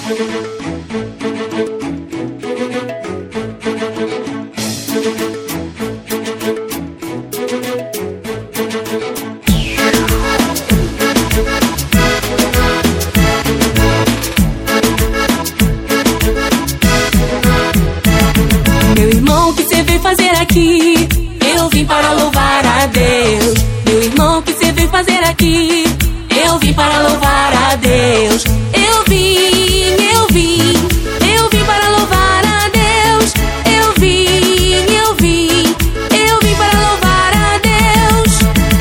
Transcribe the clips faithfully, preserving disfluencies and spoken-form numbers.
Meu irmão, o que cê veio fazer aqui? Eu vim para louvar a Deus. Meu irmão, o que cê veio fazer aqui? Eu vim para louvar a Deus. Eu vim, eu vim, eu vim para louvar a Deus. Eu vim, eu vim, eu vim para louvar a Deus.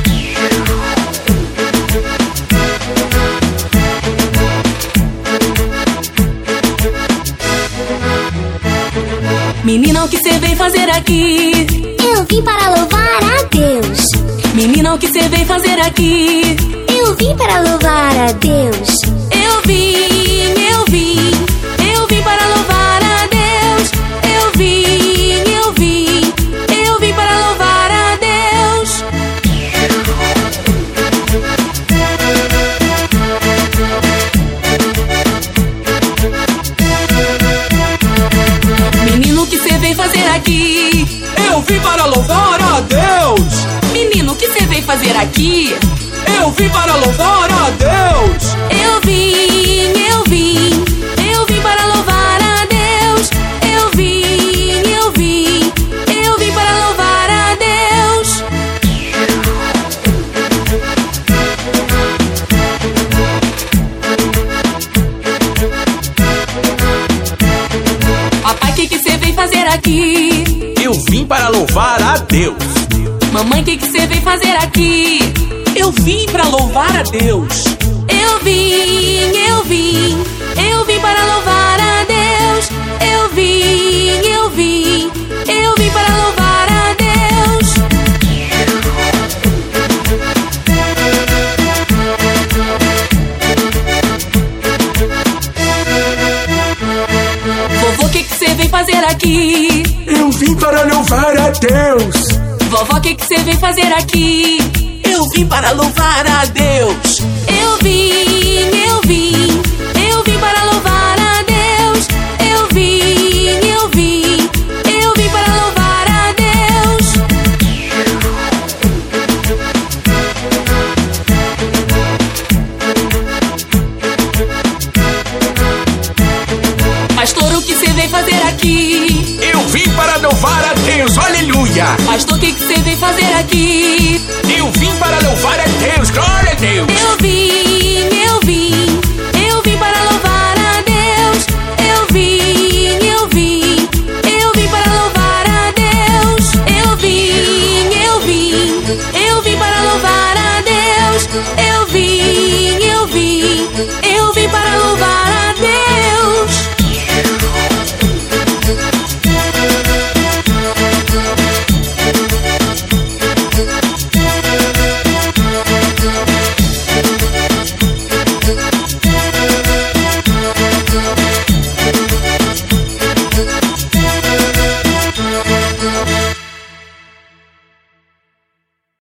Menina, o que cê veio fazer aqui? Eu vim para louvar a Deus. Menina, o que cê veio fazer aqui? Eu vim para louvar a Deus. Eu vim, eu vim, eu vim para louvar a Deus. Eu vim, eu vim, eu vim para louvar a Deus. Menino, o que cê veio fazer aqui? Eu vim para louvar a Deus. Menino, o que cê veio fazer aqui? Eu vim para louvar a Deus. Eu vim, eu vim, eu vim para louvar a Deus. Eu vim, eu vim, eu vim para louvar a Deus. Papai, o que que cê veio fazer aqui? Eu vim para louvar a Deus. Mamãe, o que que cê veio fazer aqui? Eu vim para louvar a Deus. Eu vim, eu vim, eu vim para louvar a Deus. Eu vim, eu vim, eu vim para louvar a Deus. Vovô, o que que cê veio fazer aqui? Eu vim para louvar a Deus. Vovó, o que que cê veio fazer aqui? Eu vim para louvar a Deus. Eu vim, eu vim, eu vim para louvar a Deus. Eu vim, eu vim, eu vim para louvar a Deus. Pastor, o que você veio fazer aqui? Eu vim para louvar a Deus, aleluia. Pastor, o que você veio fazer aqui? Eu vim para louvar a Deus, glória a Deus. Eu vim, eu